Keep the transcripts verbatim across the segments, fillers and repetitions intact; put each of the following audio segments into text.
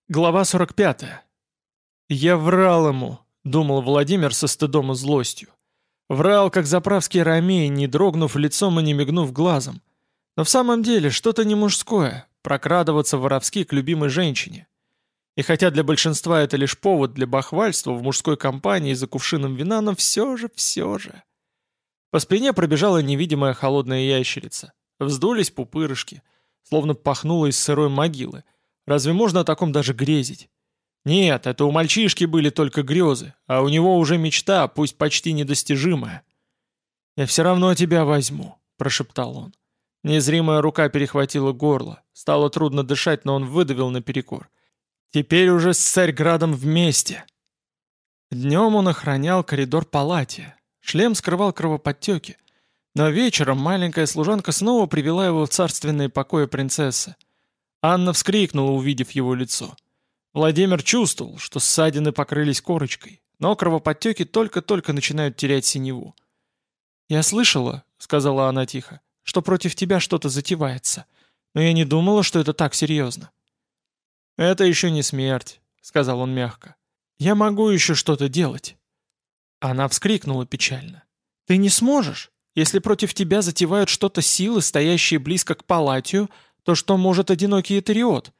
Глава сорок пятая. «Я врал ему», — думал Владимир со стыдом и злостью. Врал, как заправский ромей, не дрогнув лицом и не мигнув глазом. Но в самом деле что-то не мужское — прокрадываться воровски к любимой женщине. И хотя для большинства это лишь повод для бахвальства в мужской компании за кувшином вина, но все же, все же. По спине пробежала невидимая холодная ящерица. Вздулись пупырышки, словно пахнуло из сырой могилы. Разве можно о таком даже грезить? Нет, это у мальчишки были только грезы, а у него уже мечта, пусть почти недостижимая. «Я все равно тебя возьму», — прошептал он. Незримая рука перехватила горло. Стало трудно дышать, но он выдавил наперекор. «Теперь уже с Царьградом вместе». Днем он охранял коридор Палатия. Шлем скрывал кровоподтеки. Но вечером маленькая служанка снова привела его в царственные покои принцессы. Анна вскрикнула, увидев его лицо. Владимир чувствовал, что ссадины покрылись корочкой, но кровоподтеки только-только начинают терять синеву. «Я слышала», — сказала она тихо, — «что против тебя что-то затевается, но я не думала, что это так серьезно». «Это еще не смерть», — сказал он мягко. «Я могу еще что-то делать». Она вскрикнула печально. «Ты не сможешь? Если против тебя затевают что-то силы, стоящие близко к Палатию, то что может одинокий Этериот?»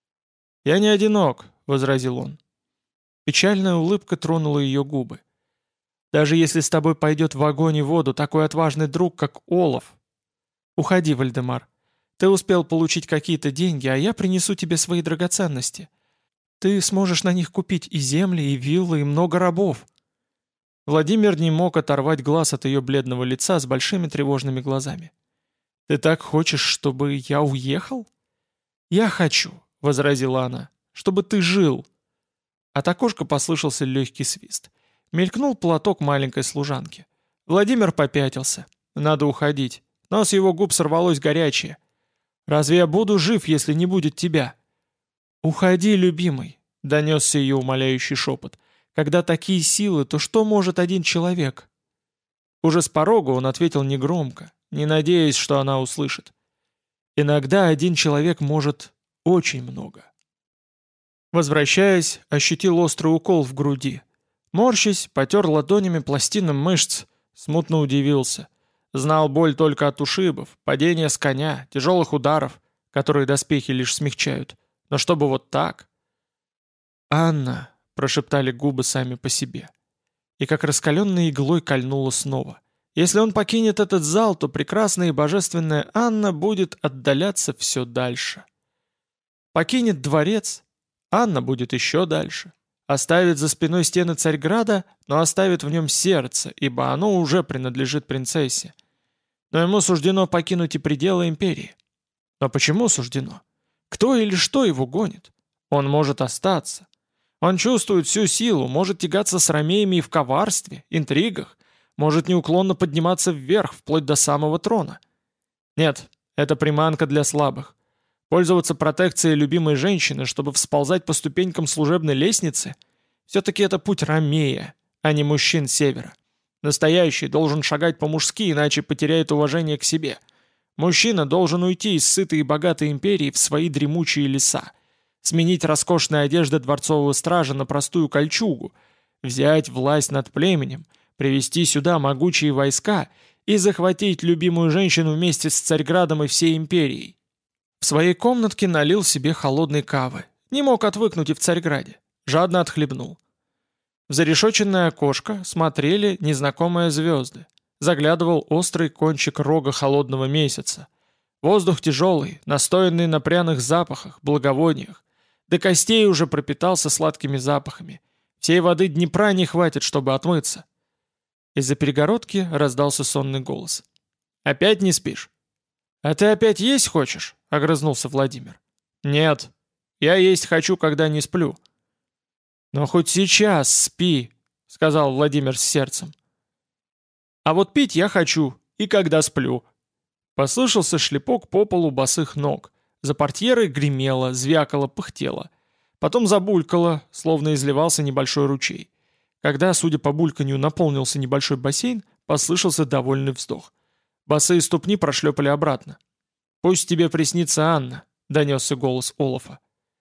«Я не одинок», — возразил он. Печальная улыбка тронула ее губы. «Даже если с тобой пойдет в огонь и воду такой отважный друг, как Олаф. Уходи, Вальдемар. Ты успел получить какие-то деньги, а я принесу тебе свои драгоценности. Ты сможешь на них купить и земли, и виллы, и много рабов». Владимир не мог оторвать глаз от ее бледного лица с большими тревожными глазами. «Ты так хочешь, чтобы я уехал?» «Я хочу», — возразила она, — «чтобы ты жил». От окошка послышался легкий свист. Мелькнул платок маленькой служанки. Владимир попятился. Надо уходить. Но с его губ сорвалось горячее. «Разве я буду жив, если не будет тебя?» «Уходи, любимый», — донесся ее умоляющий шепот. «Когда такие силы, то что может один человек?» Уже с порога он ответил негромко, не надеясь, что она услышит. «Иногда один человек может очень много». Возвращаясь, ощутил острый укол в груди. Морщась, потер ладонями пластинам мышц, смутно удивился. Знал боль только от ушибов, падения с коня, тяжелых ударов, которые доспехи лишь смягчают. Но чтобы вот так... «Анна», — прошептали губы сами по себе. И как раскаленной иглой кольнуло снова. Если он покинет этот зал, то прекрасная и божественная Анна будет отдаляться все дальше. Покинет дворец, Анна будет еще дальше. Оставит за спиной стены Царьграда, но оставит в нем сердце, ибо оно уже принадлежит принцессе. Но ему суждено покинуть и пределы империи. Но почему суждено? Кто или что его гонит? Он может остаться. Он чувствует всю силу, может тягаться с ромеями и в коварстве, интригах, может неуклонно подниматься вверх, вплоть до самого трона. Нет, это приманка для слабых. Пользоваться протекцией любимой женщины, чтобы всползать по ступенькам служебной лестницы, все-таки это путь ромея, а не мужчин севера. Настоящий должен шагать по-мужски, иначе потеряет уважение к себе. Мужчина должен уйти из сытой и богатой империи в свои дремучие леса, сменить роскошные одежды дворцового стража на простую кольчугу, взять власть над племенем, привести сюда могучие войска и захватить любимую женщину вместе с Царьградом и всей империей. В своей комнатке налил себе холодной кавы. Не мог отвыкнуть и в Царьграде. Жадно отхлебнул. В зарешоченное окошко смотрели незнакомые звезды. Заглядывал острый кончик рога холодного месяца. Воздух тяжелый, настоянный на пряных запахах, благовониях. До костей уже пропитался сладкими запахами. Всей воды Днепра не хватит, чтобы отмыться. Из-за перегородки раздался сонный голос. «Опять не спишь?» «А ты опять есть хочешь?» — огрызнулся Владимир. «Нет. Я есть хочу, когда не сплю». «Но хоть сейчас спи», — сказал Владимир с сердцем. «А вот пить я хочу, и когда сплю». Послышался шлепок по полу босых ног. За портьерой гремело, звякало, пыхтело. Потом забулькало, словно изливался небольшой ручей. Когда, судя по бульканью, наполнился небольшой бассейн, послышался довольный вздох. Босые ступни прошлепали обратно. «Пусть тебе приснится Анна», — донесся голос Олафа.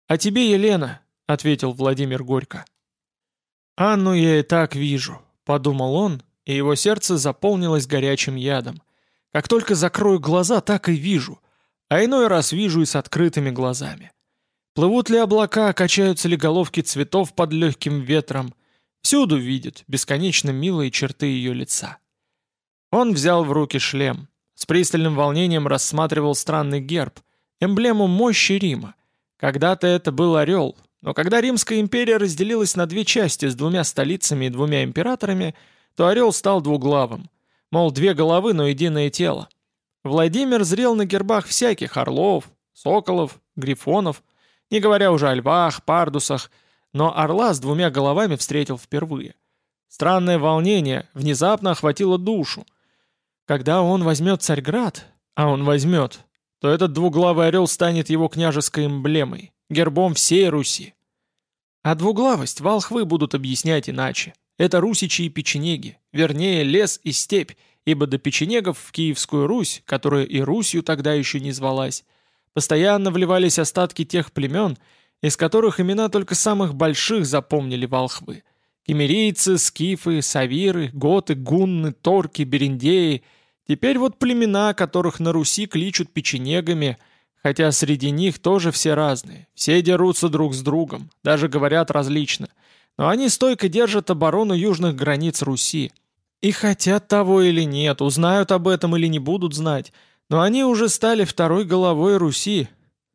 «А тебе, Елена», — ответил Владимир горько. «Анну я и так вижу», — подумал он, и его сердце заполнилось горячим ядом. «Как только закрою глаза, так и вижу, а иной раз вижу и с открытыми глазами. Плывут ли облака, качаются ли головки цветов под легким ветром, всюду видит бесконечно милые черты ее лица». Он взял в руки шлем, с пристальным волнением рассматривал странный герб, эмблему мощи Рима. Когда-то это был орел, но когда Римская империя разделилась на две части с двумя столицами и двумя императорами, то орел стал двуглавым. Мол, две головы, но единое тело. Владимир зрел на гербах всяких орлов, соколов, грифонов, не говоря уже о львах, пардусах, но орла с двумя головами встретил впервые. Странное волнение внезапно охватило душу. Когда он возьмет Царьград, а он возьмет, то этот двуглавый орел станет его княжеской эмблемой, гербом всей Руси. А двуглавость волхвы будут объяснять иначе. Это русичи и печенеги, вернее, лес и степь, ибо до печенегов в Киевскую Русь, которая и Русью тогда еще не звалась, постоянно вливались остатки тех племен, из которых имена только самых больших запомнили волхвы. Киммерийцы, скифы, савиры, готы, гунны, торки, бериндеи. Теперь вот племена, которых на Руси кличут печенегами, хотя среди них тоже все разные. Все дерутся друг с другом, даже говорят различно. Но они стойко держат оборону южных границ Руси. И хотят того или нет, узнают об этом или не будут знать, но они уже стали второй головой Руси.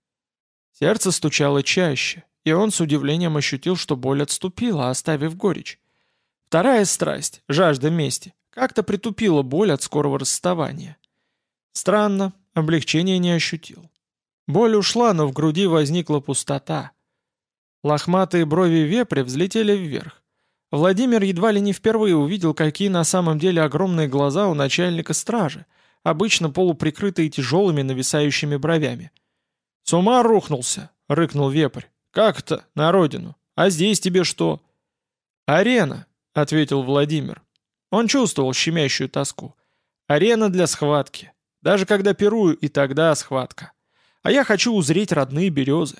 Сердце стучало чаще, и он с удивлением ощутил, что боль отступила, оставив горечь. Вторая страсть, жажда мести, как-то притупила боль от скорого расставания. Странно, облегчения не ощутил. Боль ушла, но в груди возникла пустота. Лохматые брови вепря взлетели вверх. Владимир едва ли не впервые увидел, какие на самом деле огромные глаза у начальника стражи, обычно полуприкрытые тяжелыми нависающими бровями. «С ума рухнулся!» — рыкнул вепрь. «Как это? На родину. А здесь тебе что?» «Арена», — ответил Владимир. Он чувствовал щемящую тоску. «Арена для схватки. Даже когда пирую, и тогда схватка. А я хочу узреть родные березы».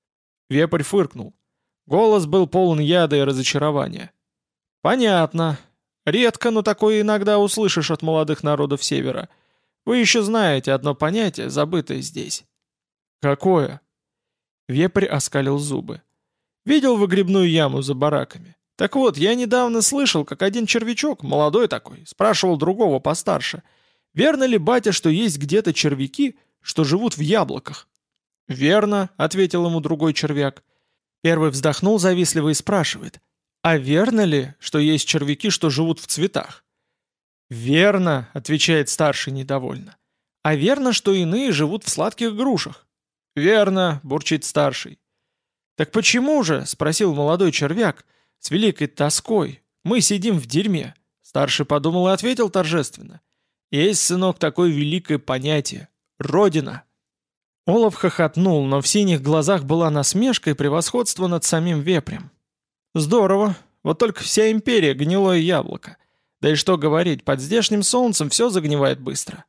Вепрь фыркнул. Голос был полон яда и разочарования. «Понятно. Редко, но такое иногда услышишь от молодых народов Севера. Вы еще знаете одно понятие, забытое здесь». «Какое?» Вепрь оскалил зубы. «Видел выгребную яму за бараками? Так вот, я недавно слышал, как один червячок, молодой такой, спрашивал другого постарше, верно ли, батя, что есть где-то червяки, что живут в яблоках?» «Верно», — ответил ему другой червяк. Первый вздохнул завистливо и спрашивает, «А верно ли, что есть червяки, что живут в цветах?» «Верно», — отвечает старший недовольно. «А верно, что иные живут в сладких грушах?» «Верно», — бурчит старший. «Так почему же, — спросил молодой червяк, — с великой тоской мы сидим в дерьме?» Старший подумал и ответил торжественно. «Есть, сынок, такое великое понятие — Родина». Олаф хохотнул, но в синих глазах была насмешка и превосходство над самим вепрем. «Здорово, вот только вся империя — гнилое яблоко. Да и что говорить, под здешним солнцем все загнивает быстро».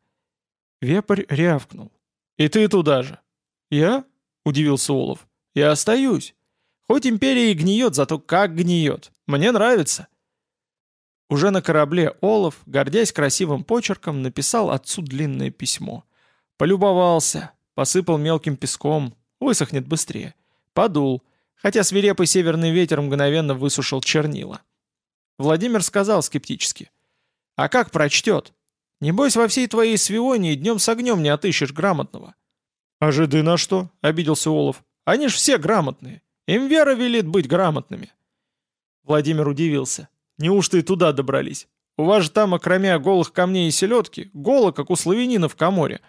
Вепрь рявкнул. «И ты туда же». «Я?» — удивился Олаф. «Я остаюсь. Хоть империя и гниет, зато как гниет. Мне нравится». Уже на корабле Олаф, гордясь красивым почерком, написал отцу длинное письмо. Полюбовался, посыпал мелким песком, высохнет быстрее. Подул, хотя свирепый северный ветер мгновенно высушил чернила. Владимир сказал скептически. «А как прочтет? Небось, во всей твоей Свионии днем с огнем не отыщешь грамотного». «А жиды на что?» — обиделся Олаф. «Они ж все грамотные. Им вера велит быть грамотными». Владимир удивился. «Неужто и туда добрались? У вас же там, окромя голых камней и селедки, голо, как у славянина в коморе».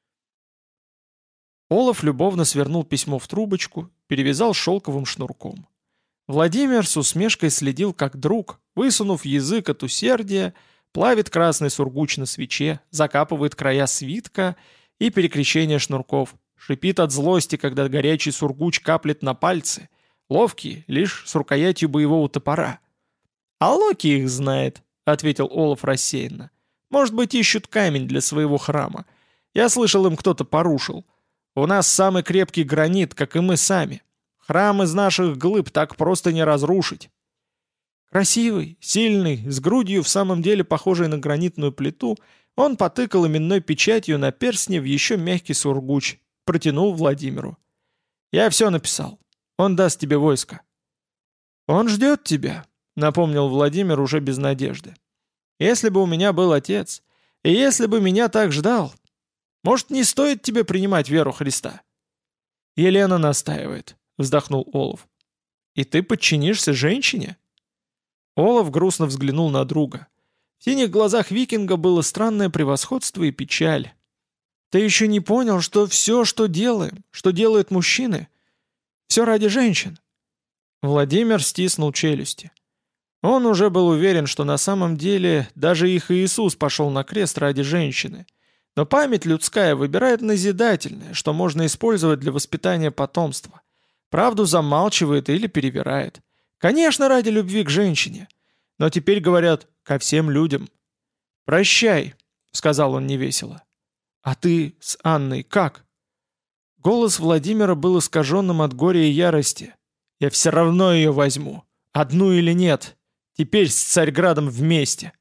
Олаф любовно свернул письмо в трубочку, перевязал шелковым шнурком. Владимир с усмешкой следил, как друг, высунув язык от усердия, плавит красный сургуч на свече, закапывает края свитка и перекрещение шнурков, шипит от злости, когда горячий сургуч каплет на пальцы, ловкий лишь с рукоятью боевого топора. «А Локи их знает», — ответил Олаф рассеянно. «Может быть, ищут камень для своего храма. Я слышал, им кто-то порушил. У нас самый крепкий гранит, как и мы сами. Храм из наших глыб так просто не разрушить. Красивый, сильный, с грудью в самом деле похожей на гранитную плиту, он потыкал именной печатью на перстне в еще мягкий сургуч, протянул Владимиру. «Я все написал. Он даст тебе войско». «Он ждет тебя», — напомнил Владимир уже без надежды. «Если бы у меня был отец, и если бы меня так ждал, может, не стоит тебе принимать веру Христа?» «Елена настаивает», — вздохнул Олов. «И ты подчинишься женщине?» Олаф грустно взглянул на друга. В синих глазах викинга было странное превосходство и печаль. «Ты еще не понял, что все, что делаем, что делают мужчины, все ради женщин?» Владимир стиснул челюсти. Он уже был уверен, что на самом деле даже их Иисус пошел на крест ради женщины. Но память людская выбирает назидательное, что можно использовать для воспитания потомства. Правду замалчивает или перевирает. Конечно, ради любви к женщине. Но теперь говорят «ко всем людям». «Прощай», — сказал он невесело. «А ты с Анной как?» Голос Владимира был искаженным от горя и ярости. «Я все равно ее возьму. Одну или нет. Теперь с Царьградом вместе».